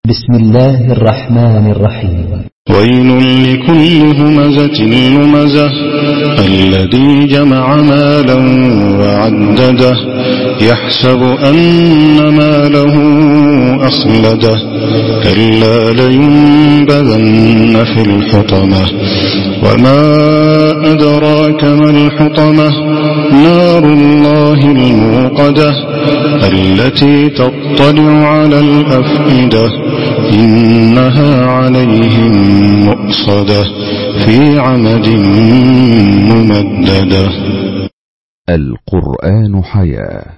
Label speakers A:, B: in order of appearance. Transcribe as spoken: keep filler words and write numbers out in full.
A: بسم الله الرحمن الرحيم.
B: ويل لكل همزة لمزة الذي جمع مالا وعدده يحسب أن ماله أخلده كلا لينبذن في الحطمة وما أدراك ما الحطمة نار الله الموقدة التي تطلع على الأفئدة إنها عليهم مؤصدة في عمد ممددة.
C: القرآن حياة.